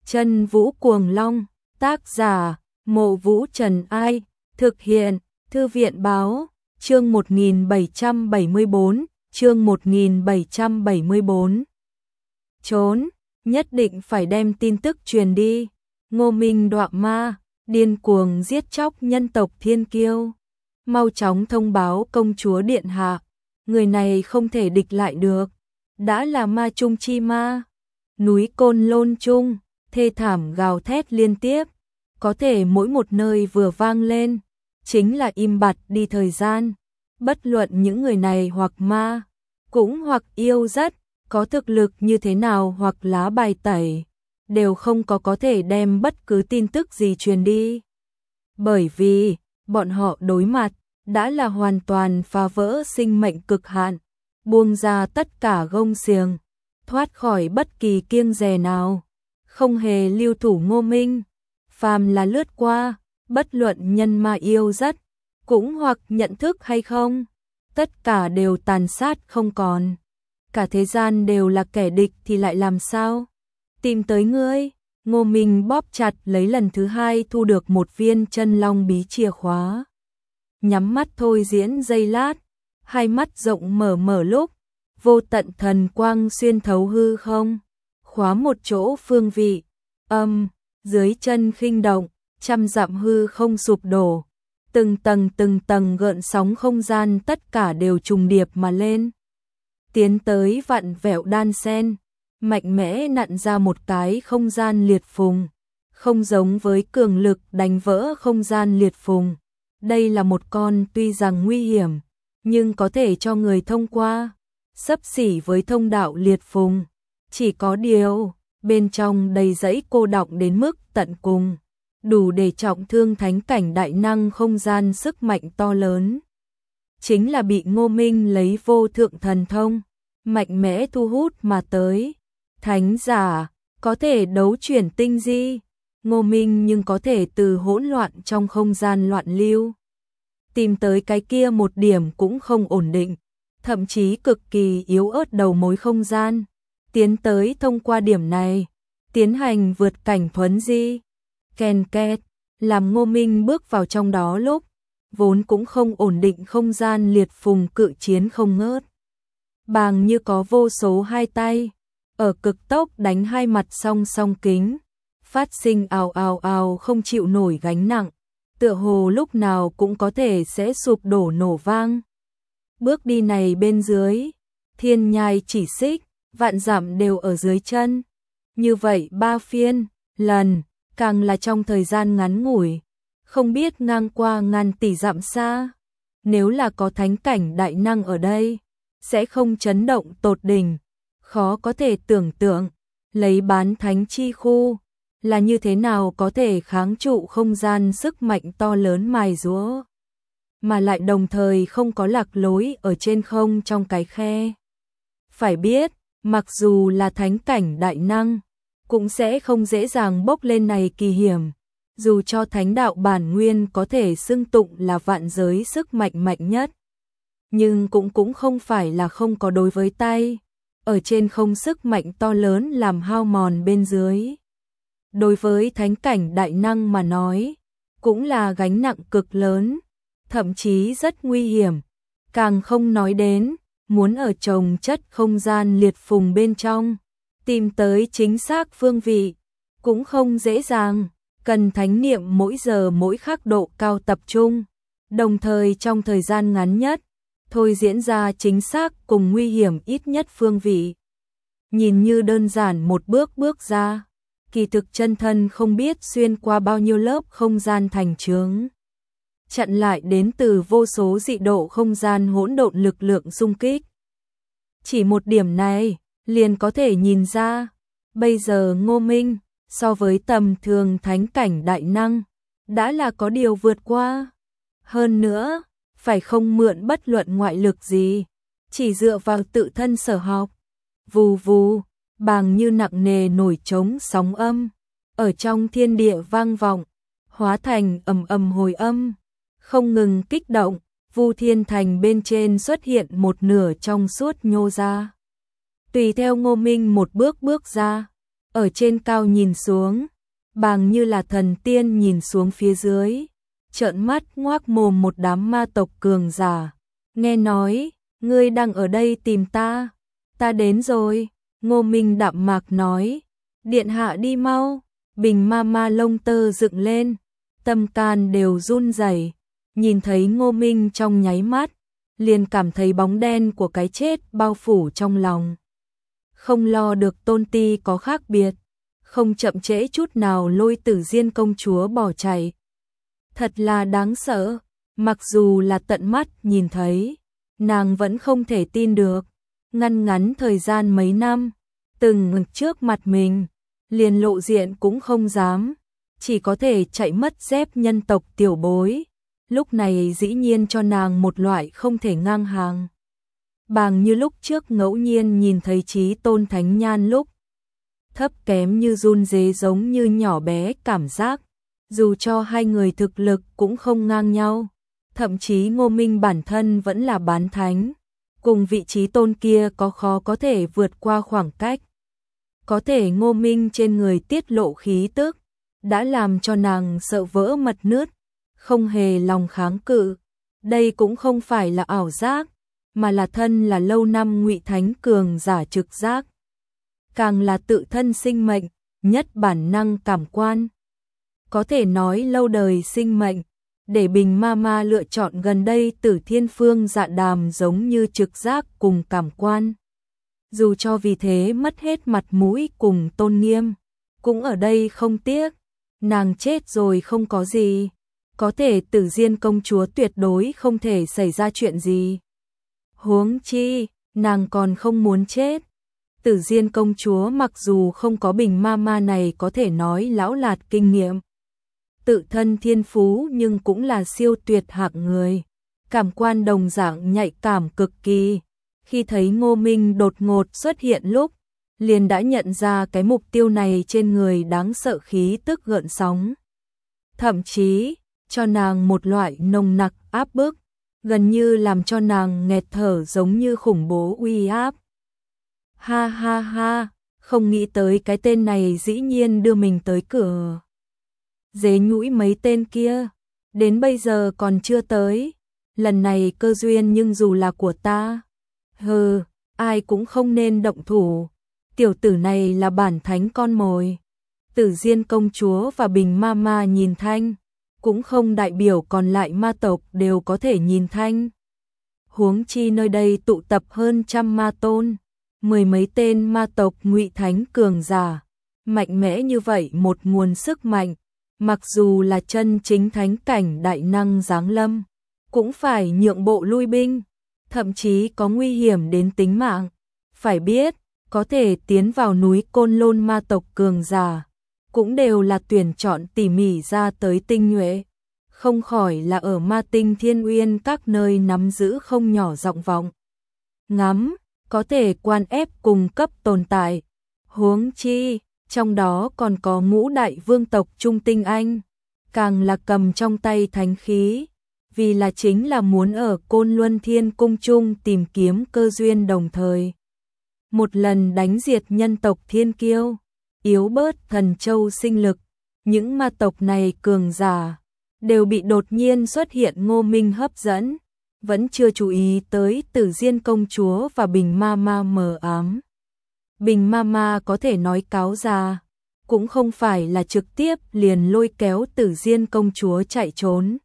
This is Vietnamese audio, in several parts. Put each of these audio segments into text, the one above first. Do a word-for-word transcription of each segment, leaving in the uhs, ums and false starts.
Chân Vũ Cuồng Long, tác giả, Mộ Vũ Trần Ai, thực hiện, Thư viện Báo, chương một nghìn bảy trăm bảy mươi bốn, chương một nghìn bảy trăm bảy mươi bốn. Trốn, nhất định phải đem tin tức truyền đi. Ngô Minh đọa ma, điên cuồng giết chóc nhân tộc thiên kiêu. Mau chóng thông báo công chúa điện hạ, người này không thể địch lại được, đã là ma trung chi ma. Núi Côn Lôn Trung, thê thảm gào thét liên tiếp, có thể mỗi một nơi vừa vang lên, chính là im bặt đi thời gian. Bất luận những người này hoặc ma, cũng hoặc yêu rất, có thực lực như thế nào hoặc lá bài tẩy, đều không có có thể đem bất cứ tin tức gì truyền đi. Bởi vì, bọn họ đối mặt, đã là hoàn toàn phá vỡ sinh mệnh cực hạn, buông ra tất cả gông xiềng, thoát khỏi bất kỳ kiêng dè nào, không hề lưu thủ Ngô Minh. Phàm là lướt qua, bất luận nhân ma yêu rất, cũng hoặc nhận thức hay không, tất cả đều tàn sát không còn. Cả thế gian đều là kẻ địch thì lại làm sao? Tìm tới ngươi, Ngô Minh bóp chặt lấy lần thứ hai thu được một viên chân long bí chìa khóa. Nhắm mắt thôi diễn giây lát, hai mắt rộng mở mở lúc, vô tận thần quang xuyên thấu hư không, khóa một chỗ phương vị, âm, dưới chân khinh động, trăm dặm hư không sụp đổ, từng tầng từng tầng gợn sóng không gian tất cả đều trùng điệp mà lên. Tiến tới vặn vẹo đan sen, mạnh mẽ nặn ra một cái không gian liệt phùng, không giống với cường lực đánh vỡ không gian liệt phùng. Đây là một con tuy rằng nguy hiểm, nhưng có thể cho người thông qua, xấp xỉ với thông đạo liệt phùng. Chỉ có điều, bên trong đầy dẫy cô đọng đến mức tận cùng, đủ để trọng thương thánh cảnh đại năng không gian sức mạnh to lớn. Chính là bị Ngô Minh lấy vô thượng thần thông, mạnh mẽ thu hút mà tới. Thánh giả, có thể đấu chuyển tinh di, Ngô Minh nhưng có thể từ hỗn loạn trong không gian loạn lưu, tìm tới cái kia một điểm cũng không ổn định, thậm chí cực kỳ yếu ớt đầu mối không gian, tiến tới thông qua điểm này, tiến hành vượt cảnh thuấn di. Ken két, làm Ngô Minh bước vào trong đó lúc, vốn cũng không ổn định không gian liệt phùng cự chiến không ngớt. Bàng như có vô số hai tay, ở cực tốc đánh hai mặt song song kính, phát sinh ào ào ào không chịu nổi gánh nặng, tựa hồ lúc nào cũng có thể sẽ sụp đổ nổ vang. Bước đi này bên dưới, thiên nhai chỉ xích, vạn dặm đều ở dưới chân. Như vậy ba phiên, lần, càng là trong thời gian ngắn ngủi, không biết ngang qua ngàn tỷ dặm xa. Nếu là có thánh cảnh đại năng ở đây, sẽ không chấn động tột đỉnh. Khó có thể tưởng tượng, lấy bán thánh chi khu, là như thế nào có thể kháng trụ không gian sức mạnh to lớn mài giũa, mà lại đồng thời không có lạc lối ở trên không trong cái khe. Phải biết, mặc dù là thánh cảnh đại năng, cũng sẽ không dễ dàng bốc lên này kỳ hiểm, dù cho thánh đạo bản nguyên có thể xưng tụng là vạn giới sức mạnh mạnh nhất. Nhưng cũng cũng không phải là không có đối với tay, ở trên không sức mạnh to lớn làm hao mòn bên dưới. Đối với thánh cảnh đại năng mà nói, cũng là gánh nặng cực lớn, thậm chí rất nguy hiểm, càng không nói đến, muốn ở chồng chất không gian liệt phùng bên trong, tìm tới chính xác phương vị, cũng không dễ dàng, cần thánh niệm mỗi giờ mỗi khắc độ cao tập trung, đồng thời trong thời gian ngắn nhất, thôi diễn ra chính xác cùng nguy hiểm ít nhất phương vị. Nhìn như đơn giản một bước bước ra, kỳ thực chân thân không biết xuyên qua bao nhiêu lớp không gian thành chướng, chặn lại đến từ vô số dị độ không gian hỗn độn lực lượng xung kích. Chỉ một điểm này, liền có thể nhìn ra, bây giờ Ngô Minh, so với tầm thường thánh cảnh đại năng, đã là có điều vượt qua. Hơn nữa, phải không mượn bất luận ngoại lực gì, chỉ dựa vào tự thân sở học. Vù vù, bàng như nặng nề nổi trống sóng âm, ở trong thiên địa vang vọng, hóa thành ầm ầm hồi âm, không ngừng kích động. Vu Thiên Thành bên trên xuất hiện một nửa trong suốt nhô ra. Tùy theo Ngô Minh một bước bước ra, ở trên cao nhìn xuống, bàng như là thần tiên nhìn xuống phía dưới, trợn mắt ngoác mồm một đám ma tộc cường giả. Nghe nói, ngươi đang ở đây tìm ta, ta đến rồi, Ngô Minh đạm mạc nói, điện hạ đi mau. Bình ma ma lông tơ dựng lên, tâm can đều run rẩy, nhìn thấy Ngô Minh trong nháy mắt, liền cảm thấy bóng đen của cái chết bao phủ trong lòng. Không lo được Tôn Ti có khác biệt, không chậm trễ chút nào lôi Tử Diên công chúa bỏ chạy. Thật là đáng sợ, mặc dù là tận mắt nhìn thấy, nàng vẫn không thể tin được, ngăn ngắn thời gian mấy năm, từng ngực trước mặt mình, liền lộ diện cũng không dám, chỉ có thể chạy mất dép nhân tộc tiểu bối, lúc này dĩ nhiên cho nàng một loại không thể ngang hàng. Bàng như lúc trước ngẫu nhiên nhìn thấy Chí Tôn Thánh Nhan lúc, thấp kém như run rế giống như nhỏ bé cảm giác, dù cho hai người thực lực cũng không ngang nhau, thậm chí Ngô Minh bản thân vẫn là bán thánh, cùng vị Chí Tôn kia có khó có thể vượt qua khoảng cách. Có thể Ngô Minh trên người tiết lộ khí tức, đã làm cho nàng sợ vỡ mật nướt, không hề lòng kháng cự. Đây cũng không phải là ảo giác, mà là thân là lâu năm Ngụy Thánh cường giả trực giác. Càng là tự thân sinh mệnh, nhất bản năng cảm quan. Có thể nói lâu đời sinh mệnh, để Bình ma ma lựa chọn gần đây Tử Thiên Phương Dạ Đàm giống như trực giác cùng cảm quan. Dù cho vì thế mất hết mặt mũi cùng tôn nghiêm, cũng ở đây không tiếc, nàng chết rồi không có gì, có thể Tử Diên công chúa tuyệt đối không thể xảy ra chuyện gì. Huống chi, nàng còn không muốn chết. Tử Diên công chúa mặc dù không có Bình ma ma này có thể nói lão lạt kinh nghiệm, tự thân thiên phú nhưng cũng là siêu tuyệt hạng người, cảm quan đồng dạng nhạy cảm cực kỳ. Khi thấy Ngô Minh đột ngột xuất hiện lúc, liền đã nhận ra cái mục tiêu này trên người đáng sợ khí tức gợn sóng. Thậm chí, cho nàng một loại nồng nặc áp bức, gần như làm cho nàng nghẹt thở giống như khủng bố uy áp. Ha ha ha, không nghĩ tới cái tên này dĩ nhiên đưa mình tới cửa. Dế nhũi mấy tên kia, đến bây giờ còn chưa tới, lần này cơ duyên nhưng dù là của ta. Hừ, ai cũng không nên động thủ, tiểu tử này là bản thánh con mồi. Tử Diên công chúa và Bình ma ma nhìn thanh, cũng không đại biểu còn lại ma tộc đều có thể nhìn thanh. Huống chi nơi đây tụ tập hơn trăm ma tôn, mười mấy tên ma tộc Ngụy Thánh cường giả, mạnh mẽ như vậy một nguồn sức mạnh, mặc dù là chân chính thánh cảnh đại năng giáng lâm, cũng phải nhượng bộ lui binh. Thậm chí có nguy hiểm đến tính mạng. Phải biết, có thể tiến vào núi Côn Lôn ma tộc cường giả, cũng đều là tuyển chọn tỉ mỉ ra tới tinh nhuệ, không khỏi là ở ma tinh thiên uyên các nơi nắm giữ không nhỏ giọng vọng. Ngắm, có thể quan ép cùng cấp tồn tại. Huống chi, trong đó còn có ngũ đại vương tộc Trung Tinh Anh, càng là cầm trong tay thánh khí. Vì là chính là muốn ở Côn Luân Thiên Cung chung tìm kiếm cơ duyên đồng thời. Một lần đánh diệt nhân tộc thiên kiêu, yếu bớt thần châu sinh lực, những ma tộc này cường giả, đều bị đột nhiên xuất hiện Ngô Minh hấp dẫn, vẫn chưa chú ý tới Tử Diên công chúa và Bình ma ma mờ ám. Bình ma ma có thể nói cáo ra, cũng không phải là trực tiếp liền lôi kéo Tử Diên công chúa chạy trốn,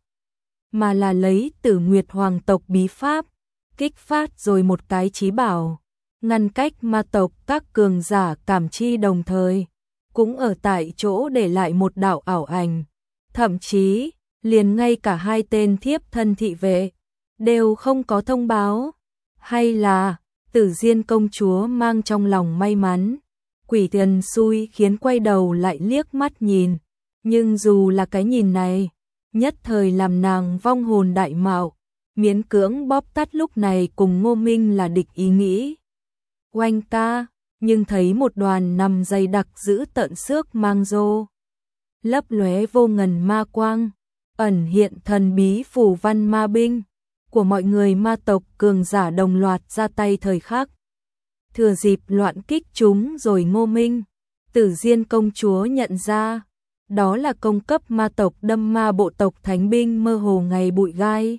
mà là lấy Tử Nguyệt hoàng tộc bí pháp, kích phát rồi một cái chí bảo, ngăn cách ma tộc các cường giả cảm chi đồng thời, cũng ở tại chỗ để lại một đạo ảo ảnh, thậm chí, liền ngay cả hai tên thiếp thân thị vệ, đều không có thông báo, hay là, Tử Diên công chúa mang trong lòng may mắn, quỷ tiền xui khiến quay đầu lại liếc mắt nhìn, nhưng dù là cái nhìn này, nhất thời làm nàng vong hồn đại mạo, miễn cưỡng bóp tắt lúc này cùng Ngô Minh là địch ý nghĩ. Oanh ca, nhưng thấy một đoàn nằm dày đặc giữ tận xước mang rô, lấp lóe vô ngần ma quang, ẩn hiện thần bí phù văn ma binh của mọi người ma tộc cường giả đồng loạt ra tay thời khắc. Thừa dịp loạn kích chúng rồi Ngô Minh, Tử Diên công chúa nhận ra, đó là công cấp ma tộc đâm ma bộ tộc thánh binh mơ hồ ngày bụi gai.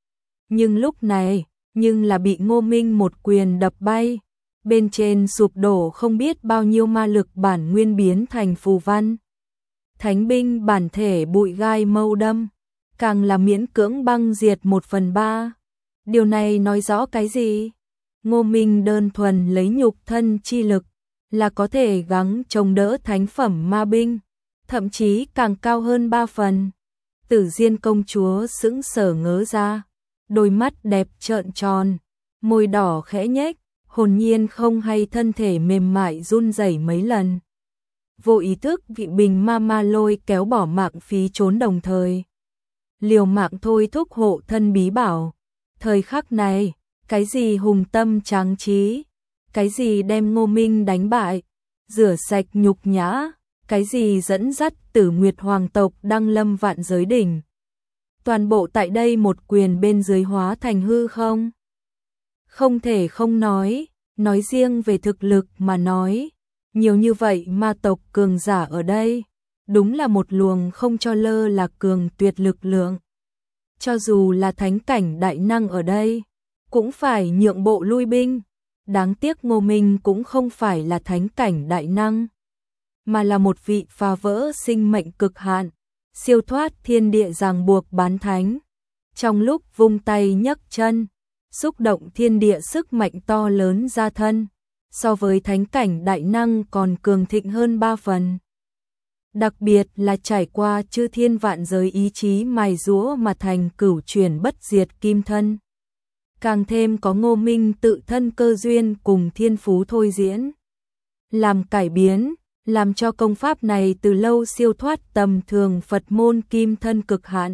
Nhưng lúc này, nhưng là bị Ngô Minh một quyền đập bay, bên trên sụp đổ không biết bao nhiêu ma lực bản nguyên biến thành phù văn. Thánh binh bản thể bụi gai mâu đâm, càng là miễn cưỡng băng diệt một phần ba. Điều này nói rõ cái gì? Ngô Minh đơn thuần lấy nhục thân chi lực, là có thể gắng chống đỡ thánh phẩm ma binh, thậm chí càng cao hơn ba phần. Tử Diên công chúa sững sờ ngớ ra, đôi mắt đẹp trợn tròn, môi đỏ khẽ nhếch, hồn nhiên không hay thân thể mềm mại run rẩy mấy lần. Vô ý thức vị bình ma ma lôi kéo bỏ mạng phí trốn đồng thời. Liều mạng thôi thúc hộ thân bí bảo. Thời khắc này, cái gì hùng tâm tráng trí, cái gì đem Ngô Minh đánh bại, rửa sạch nhục nhã, cái gì dẫn dắt Tử Nguyệt hoàng tộc đăng lâm vạn giới đỉnh. Toàn bộ tại đây một quyền bên dưới hóa thành hư không. Không thể không nói, nói riêng về thực lực mà nói, nhiều như vậy ma tộc cường giả ở đây, đúng là một luồng không cho lơ là cường tuyệt lực lượng. Cho dù là thánh cảnh đại năng ở đây, cũng phải nhượng bộ lui binh. Đáng tiếc Ngô Minh cũng không phải là thánh cảnh đại năng, mà là một vị phá vỡ sinh mệnh cực hạn, siêu thoát thiên địa ràng buộc bán thánh. Trong lúc vung tay nhấc chân, xúc động thiên địa sức mạnh to lớn ra thân, so với thánh cảnh đại năng còn cường thịnh hơn ba phần. Đặc biệt là trải qua chư thiên vạn giới ý chí mài giũa mà thành cửu chuyển bất diệt kim thân. Càng thêm có Ngô Minh tự thân cơ duyên cùng thiên phú thôi diễn, làm cải biến, làm cho công pháp này từ lâu siêu thoát tầm thường Phật môn kim thân cực hạn.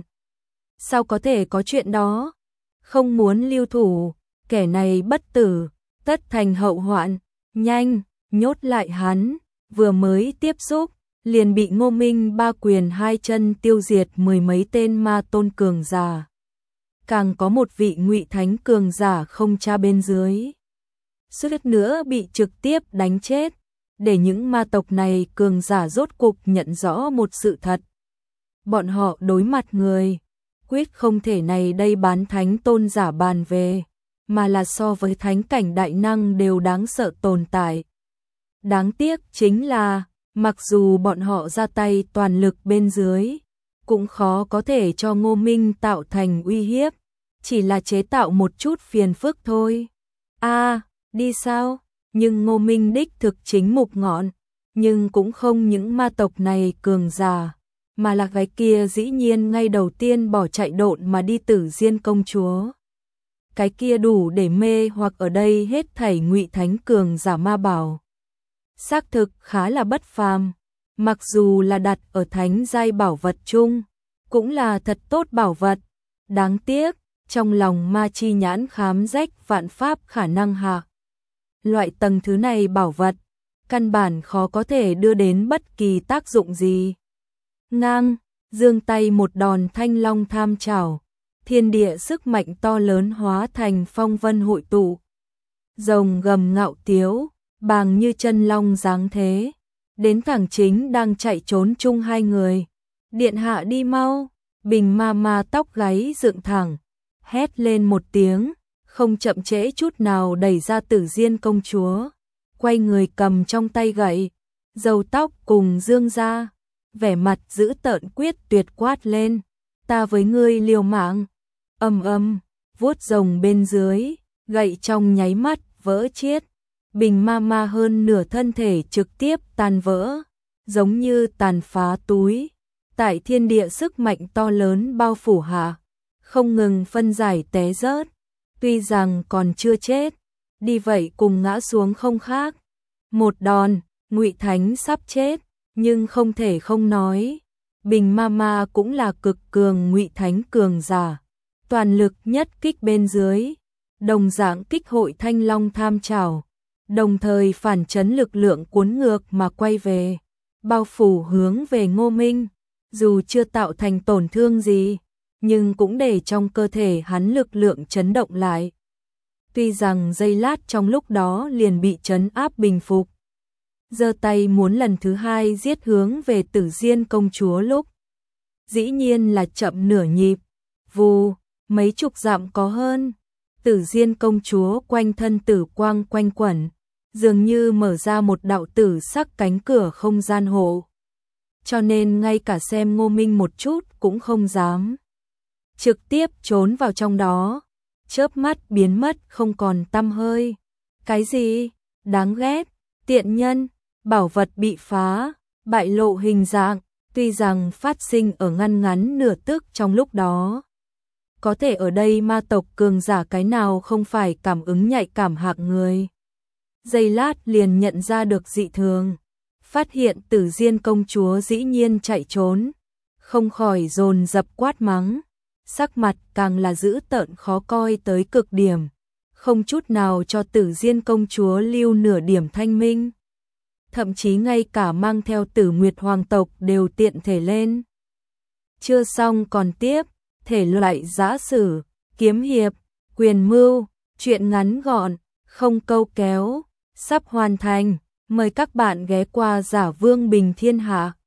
Sao có thể có chuyện đó? Không muốn lưu thủ, kẻ này bất tử, tất thành hậu hoạn, nhanh, nhốt lại hắn, vừa mới tiếp xúc, liền bị Ngô Minh ba quyền hai chân tiêu diệt mười mấy tên ma tôn cường giả. Càng có một vị ngụy thánh cường giả không cha bên dưới, suýt nữa bị trực tiếp đánh chết, để những ma tộc này cường giả rốt cục nhận rõ một sự thật. Bọn họ đối mặt người, quyết không thể này đây bán thánh tôn giả bàn về, mà là so với thánh cảnh đại năng đều đáng sợ tồn tại. Đáng tiếc chính là, mặc dù bọn họ ra tay toàn lực bên dưới, cũng khó có thể cho Ngô Minh tạo thành uy hiếp, chỉ là chế tạo một chút phiền phức thôi. A, à, đi sao? Nhưng Ngô Minh đích thực chính mục ngọn, nhưng cũng không những ma tộc này cường giả, mà là cái kia dĩ nhiên ngay đầu tiên bỏ chạy độn mà đi Tử Diên công chúa. Cái kia đủ để mê hoặc ở đây hết thảy ngụy thánh cường giả ma bảo. Xác thực khá là bất phàm, mặc dù là đặt ở thánh giai bảo vật chung, cũng là thật tốt bảo vật. Đáng tiếc, trong lòng ma chi nhãn khám rách vạn pháp khả năng hạ. Loại tầng thứ này bảo vật, căn bản khó có thể đưa đến bất kỳ tác dụng gì. Ngang, giương tay một đòn thanh long tham trảo, thiên địa sức mạnh to lớn hóa thành phong vân hội tụ. Rồng gầm ngạo tiếu, bàng như chân long dáng thế, đến thẳng chính đang chạy trốn chung hai người. Điện hạ đi mau, bình ma ma tóc gáy dựng thẳng, hét lên một tiếng, không chậm trễ chút nào đẩy ra Tử Diên công chúa, quay người cầm trong tay gậy, râu tóc cùng dương ra, vẻ mặt dữ tợn quyết tuyệt quát lên, ta với ngươi liều mạng. Âm âm, vuốt rồng bên dưới, gậy trong nháy mắt vỡ chiết, bình ma ma hơn nửa thân thể trực tiếp tan vỡ, giống như tàn phá túi, tại thiên địa sức mạnh to lớn bao phủ hạ, không ngừng phân giải té rớt. Tuy rằng còn chưa chết, đi vậy cùng ngã xuống không khác. Một đòn, ngụy thánh sắp chết, nhưng không thể không nói, bình ma ma cũng là cực cường ngụy thánh cường giả, toàn lực nhất kích bên dưới, đồng dạng kích hội thanh long tham trảo, đồng thời phản chấn lực lượng cuốn ngược mà quay về, bao phủ hướng về Ngô Minh, dù chưa tạo thành tổn thương gì, nhưng cũng để trong cơ thể hắn lực lượng chấn động lại. Tuy rằng giây lát trong lúc đó liền bị chấn áp bình phục, giơ tay muốn lần thứ hai giết hướng về Tử Diên công chúa lúc. Dĩ nhiên là chậm nửa nhịp, vù, mấy chục dặm có hơn. Tử Diên công chúa quanh thân tử quang quanh quẩn, dường như mở ra một đạo tử sắc cánh cửa không gian hộ. Cho nên ngay cả xem Ngô Minh một chút cũng không dám. Trực tiếp trốn vào trong đó, chớp mắt biến mất không còn tăm hơi. Cái gì? Đáng ghét, tiện nhân, bảo vật bị phá, bại lộ hình dạng, tuy rằng phát sinh ở ngăn ngắn nửa tức trong lúc đó. Có thể ở đây ma tộc cường giả cái nào không phải cảm ứng nhạy cảm hạng người. Giây lát liền nhận ra được dị thường, phát hiện Tử Diên công chúa dĩ nhiên chạy trốn, không khỏi dồn dập quát mắng, sắc mặt càng là dữ tợn khó coi tới cực điểm, không chút nào cho Tử Diên công chúa lưu nửa điểm thanh minh. Thậm chí ngay cả mang theo Tử Nguyệt hoàng tộc đều tiện thể lên. Chưa xong còn tiếp, thể loại giã sử, kiếm hiệp, quyền mưu, truyện ngắn gọn, không câu kéo, sắp hoàn thành. Mời các bạn ghé qua Giả Vương Bình Thiên Hạ.